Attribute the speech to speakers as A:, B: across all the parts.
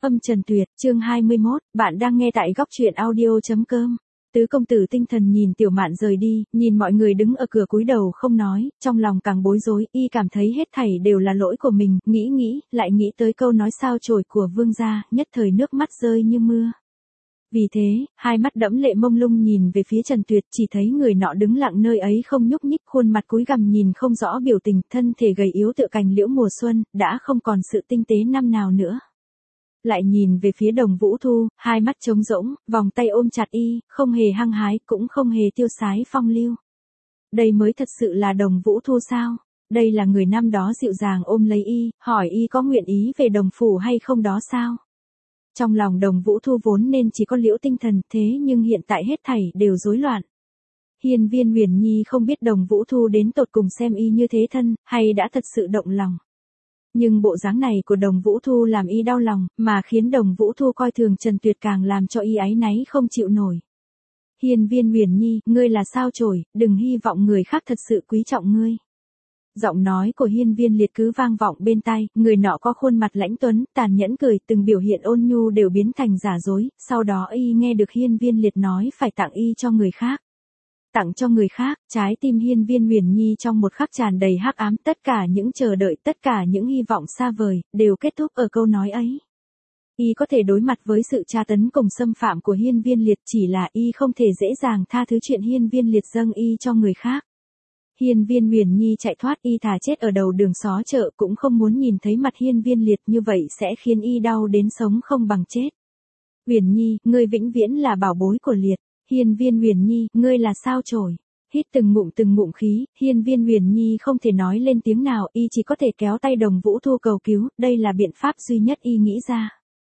A: Âm Trần Tuyệt, chương 21, bạn đang nghe tại góc truyện audio.com. Tứ công tử tinh thần nhìn Tiểu Mạn rời đi, nhìn mọi người đứng ở cửa cúi đầu không nói, trong lòng càng bối rối, y cảm thấy hết thảy đều là lỗi của mình, nghĩ, lại nghĩ tới câu nói sao chổi của vương gia, nhất thời nước mắt rơi như mưa. Vì thế, hai mắt đẫm lệ mông lung nhìn về phía Trần Tuyệt, chỉ thấy người nọ đứng lặng nơi ấy không nhúc nhích, khuôn mặt cúi gằm nhìn không rõ biểu tình, thân thể gầy yếu tựa cành liễu mùa xuân, đã không còn sự tinh tế năm nào nữa. Lại nhìn về phía Đồng Vũ Thu, hai mắt trống rỗng, vòng tay ôm chặt y, không hề hăng hái, cũng không hề tiêu sái phong lưu. Đây mới thật sự là Đồng Vũ Thu sao? Đây là người năm đó dịu dàng ôm lấy y, hỏi y có nguyện ý về Đồng phủ hay không đó sao? Trong lòng Đồng Vũ Thu vốn nên chỉ có Liễu Tinh Thần, thế nhưng hiện tại hết thảy đều rối loạn. Hiên Viên Huyền Nhi không biết Đồng Vũ Thu đến tột cùng xem y như thế thân, hay đã thật sự động lòng. Nhưng bộ dáng này của Đồng Vũ Thu làm y đau lòng, mà khiến Đồng Vũ Thu coi thường Trần Tuyệt càng làm cho y áy náy không chịu nổi. Hiên Viên Huyền Nhi, ngươi là sao chổi, đừng hy vọng người khác thật sự quý trọng ngươi. Giọng nói của Hiên Viên Liệt cứ vang vọng bên tai, người nọ có khuôn mặt lãnh tuấn, tàn nhẫn cười, từng biểu hiện ôn nhu đều biến thành giả dối, sau đó y nghe được Hiên Viên Liệt nói phải tặng y cho người khác. Tặng cho người khác, trái tim Hiên Viên Huyền Nhi trong một khắc tràn đầy hắc ám, tất cả những chờ đợi, tất cả những hy vọng xa vời, đều kết thúc ở câu nói ấy. Y có thể đối mặt với sự tra tấn cùng xâm phạm của Hiên Viên Liệt, chỉ là y không thể dễ dàng tha thứ chuyện Hiên Viên Liệt dâng y cho người khác. Hiên Viên Huyền Nhi chạy thoát, y thà chết ở đầu đường xó chợ cũng không muốn nhìn thấy mặt Hiên Viên Liệt, như vậy sẽ khiến y đau đến sống không bằng chết. Huyền Nhi, ngươi vĩnh viễn là bảo bối của Liệt. Hiên Viên Huyền Nhi, ngươi là sao chổi. Hít từng ngụm khí, Hiên Viên Huyền Nhi không thể nói lên tiếng nào, y chỉ có thể kéo tay Đồng Vũ Thu cầu cứu, đây là biện pháp duy nhất y nghĩ ra.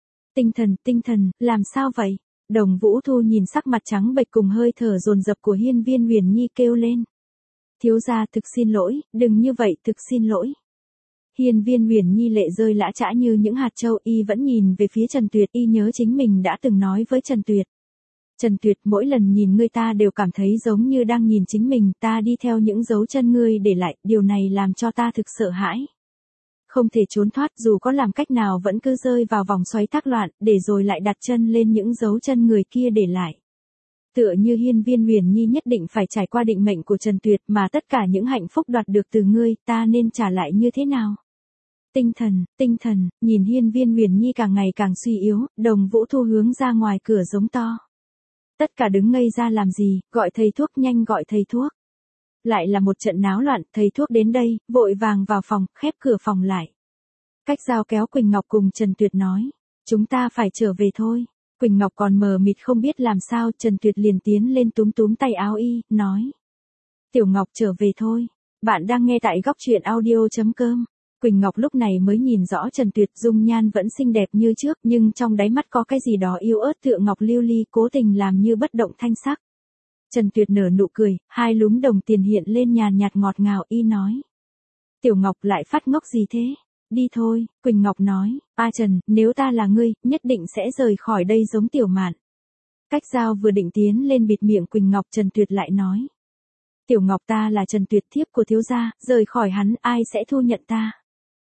A: Tinh thần, làm sao vậy? Đồng Vũ Thu nhìn sắc mặt trắng bệch cùng hơi thở dồn dập của Hiên Viên Huyền Nhi kêu lên. Thiếu gia, thực xin lỗi, đừng như vậy, thực xin lỗi. Hiên Viên Huyền Nhi lệ rơi lã chã như những hạt châu, y vẫn nhìn về phía Trần Tuyệt, y nhớ chính mình đã từng nói với Trần Tuyệt. Trần Tuyệt, mỗi lần nhìn ngươi ta đều cảm thấy giống như đang nhìn chính mình, ta đi theo những dấu chân ngươi để lại, điều này làm cho ta thực sợ hãi. Không thể trốn thoát, dù có làm cách nào vẫn cứ rơi vào vòng xoáy thác loạn, để rồi lại đặt chân lên những dấu chân người kia để lại. Tựa như Hiên Viên Huyền Nhi nhất định phải trải qua định mệnh của Trần Tuyệt, mà tất cả những hạnh phúc đoạt được từ ngươi, ta nên trả lại như thế nào? Tinh thần, nhìn Hiên Viên Huyền Nhi càng ngày càng suy yếu, Đồng Vũ Thu hướng ra ngoài cửa giống to. Tất cả đứng ngây ra làm gì, gọi thầy thuốc, nhanh gọi thầy thuốc. Lại là một trận náo loạn, thầy thuốc đến đây, vội vàng vào phòng, khép cửa phòng lại. Cách Giao kéo Quỳnh Ngọc cùng Trần Tuyệt nói, chúng ta phải trở về thôi. Quỳnh Ngọc còn mờ mịt không biết làm sao, Trần Tuyệt liền tiến lên túm tay áo y, nói. Tiểu Ngọc trở về thôi, bạn đang nghe tại góc truyện audio.com. Quỳnh Ngọc lúc này mới nhìn rõ Trần Tuyệt, dung nhan vẫn xinh đẹp như trước, nhưng trong đáy mắt có cái gì đó yếu ớt tựa ngọc lưu ly, cố tình làm như bất động thanh sắc. Trần Tuyệt nở nụ cười, hai lúm đồng tiền hiện lên nhàn nhạt ngọt ngào, y nói. Tiểu Ngọc lại phát ngốc gì thế? Đi thôi, Quỳnh Ngọc nói, Trần, nếu ta là ngươi, nhất định sẽ rời khỏi đây giống Tiểu Mạn. Cách Giao vừa định tiến lên bịt miệng Quỳnh Ngọc, Trần Tuyệt lại nói. Tiểu Ngọc, ta là Trần Tuyệt, thiếp của thiếu gia, rời khỏi hắn, ai sẽ thu nhận ta?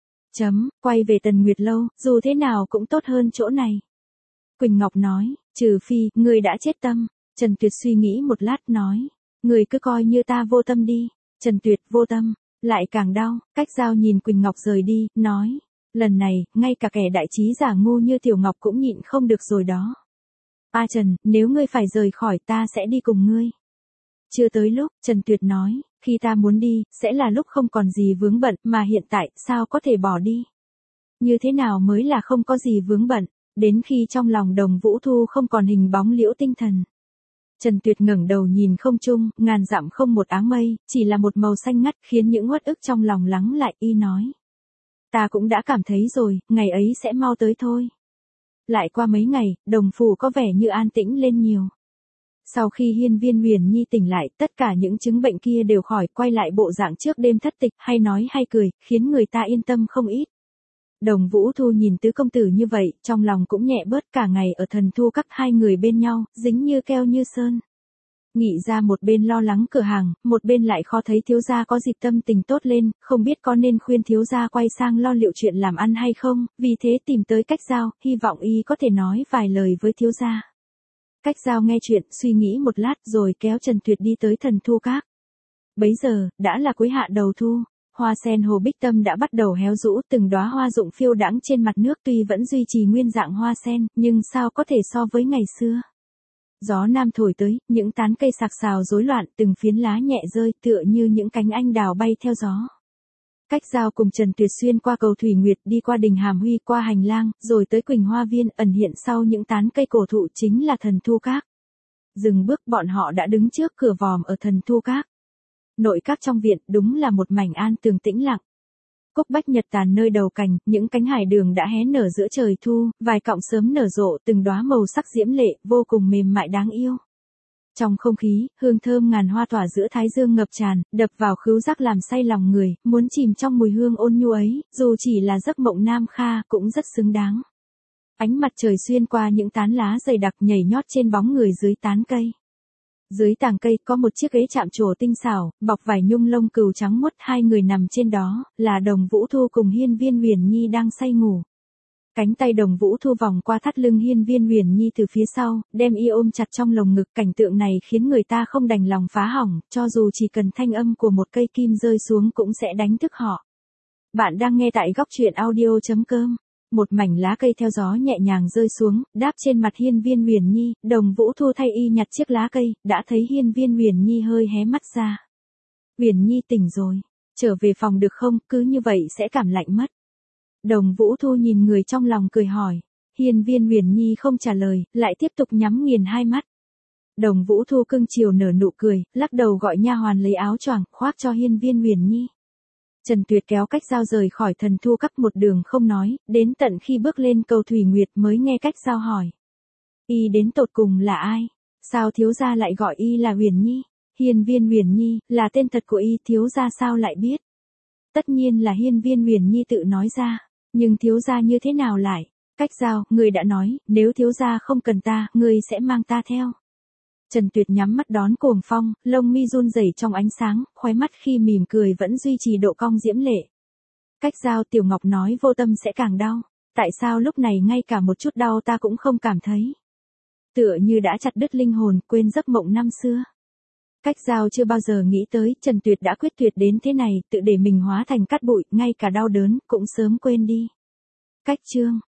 A: Quay về Tần Nguyệt Lâu, dù thế nào cũng tốt hơn chỗ này. Quỳnh Ngọc nói, trừ phi, ngươi đã chết tâm. Trần Tuyệt suy nghĩ một lát nói, ngươi cứ coi như ta vô tâm đi. Trần Tuyệt, vô tâm, lại càng đau. Cách Giao nhìn Quỳnh Ngọc rời đi, nói, lần này, ngay cả kẻ đại trí giả ngu như Tiểu Ngọc cũng nhịn không được rồi đó. Trần, nếu ngươi phải rời khỏi, ta sẽ đi cùng ngươi. Chưa tới lúc, Trần Tuyệt nói, khi ta muốn đi, sẽ là lúc không còn gì vướng bận, mà hiện tại, sao có thể bỏ đi? Như thế nào mới là không có gì vướng bận? Đến khi trong lòng Đồng Vũ Thu không còn hình bóng Liễu Tinh Thần. Trần Tuyệt ngẩng đầu nhìn không trung, ngàn dặm không một áng mây, chỉ là một màu xanh ngắt, khiến những uất ức trong lòng lắng lại, y nói. Ta cũng đã cảm thấy rồi, ngày ấy sẽ mau tới thôi. Lại qua mấy ngày, Đồng phủ có vẻ như an tĩnh lên nhiều. Sau khi Hiên Viên Huyền Nhi tỉnh lại, tất cả những chứng bệnh kia đều khỏi, quay lại bộ dạng trước đêm thất tịch, hay nói hay cười, khiến người ta yên tâm không ít. Đồng Vũ Thu nhìn tứ công tử như vậy, trong lòng cũng nhẹ bớt, cả ngày ở Thần Thu Các hai người bên nhau, dính như keo như sơn. Nghị ra một bên lo lắng cửa hàng, một bên lại khó thấy thiếu gia có dịp tâm tình tốt lên, không biết có nên khuyên thiếu gia quay sang lo liệu chuyện làm ăn hay không, vì thế tìm tới Cách Dao, hy vọng y có thể nói vài lời với thiếu gia. Cách Dao nghe chuyện, suy nghĩ một lát rồi kéo Trần Tuyệt đi tới Thần Thu Các. Bấy giờ, đã là cuối hạ đầu thu. Hoa sen hồ bích tâm đã bắt đầu héo rũ, từng đóa hoa rụng phiêu đãng trên mặt nước, tuy vẫn duy trì nguyên dạng hoa sen, nhưng sao có thể so với ngày xưa. Gió nam thổi tới, những tán cây sạc sào rối loạn, từng phiến lá nhẹ rơi tựa như những cánh anh đào bay theo gió. Cách Dao cùng Trần Tuyệt xuyên qua cầu Thủy Nguyệt, đi qua đình Hàm Huy, qua hành lang, rồi tới Quỳnh Hoa Viên, ẩn hiện sau những tán cây cổ thụ chính là Thần Thu Các. Dừng bước, bọn họ đã đứng trước cửa vòm ở Thần Thu Các. Nội các trong viện đúng là một mảnh an tường tĩnh lặng. Cúc bách nhật tàn nơi đầu cành, những cánh hải đường đã hé nở giữa trời thu, vài cọng sớm nở rộ, từng đóa màu sắc diễm lệ, vô cùng mềm mại đáng yêu. Trong không khí, hương thơm ngàn hoa tỏa giữa thái dương ngập tràn, đập vào khứu giác làm say lòng người, muốn chìm trong mùi hương ôn nhu ấy, dù chỉ là giấc mộng nam kha cũng rất xứng đáng. Ánh mặt trời xuyên qua những tán lá dày đặc nhảy nhót trên bóng người dưới tán cây. Dưới tàng cây có một chiếc ghế chạm trổ tinh xảo, bọc vải nhung lông cừu trắng muốt, hai người nằm trên đó, là Đồng Vũ Thu cùng Hiên Viên Huyền Nhi đang say ngủ. Cánh tay Đồng Vũ Thu vòng qua thắt lưng Hiên Viên Huyền Nhi từ phía sau, đem y ôm chặt trong lồng ngực, cảnh tượng này khiến người ta không đành lòng phá hỏng, cho dù chỉ cần thanh âm của một cây kim rơi xuống cũng sẽ đánh thức họ. Bạn đang nghe tại góc truyện audio.com. Một mảnh lá cây theo gió nhẹ nhàng rơi xuống, đáp trên mặt Hiên Viên Huyền Nhi, Đồng Vũ Thu thay y nhặt chiếc lá cây, đã thấy Hiên Viên Huyền Nhi hơi hé mắt ra. Huyền Nhi tỉnh rồi, trở về phòng được không, cứ như vậy sẽ cảm lạnh mất. Đồng Vũ Thu nhìn người trong lòng cười hỏi. Hiên Viên Huyền Nhi không trả lời, lại tiếp tục nhắm nghiền hai mắt. Đồng Vũ Thu cưng chiều nở nụ cười, lắc đầu gọi nha hoàn lấy áo choàng khoác cho Hiên Viên Huyền Nhi. Trần Tuyệt kéo Cách Dao rời khỏi Thần Thu Các một đường không nói, đến tận khi bước lên cầu Thủy Nguyệt mới nghe Cách Dao hỏi. Y đến tột cùng là ai? Sao thiếu gia lại gọi y là Huyền Nhi? Hiên Viên Huyền Nhi, là tên thật của y, thiếu gia sao lại biết? Tất nhiên là Hiên Viên Huyền Nhi tự nói ra, nhưng thiếu gia như thế nào lại? Cách Dao, người đã nói, nếu thiếu gia không cần ta, người sẽ mang ta theo. Trần Tuyệt nhắm mắt đón cuồng phong, lông mi run rẩy trong ánh sáng, khóe mắt khi mỉm cười vẫn duy trì độ cong diễm lệ. Cách Dao, Tiểu Ngọc nói vô tâm sẽ càng đau, tại sao lúc này ngay cả một chút đau ta cũng không cảm thấy? Tựa như đã chặt đứt linh hồn, quên giấc mộng năm xưa. Cách Dao chưa bao giờ nghĩ tới Trần Tuyệt đã quyết tuyệt đến thế này, tự để mình hóa thành cát bụi, ngay cả đau đớn cũng sớm quên đi. Cách Chương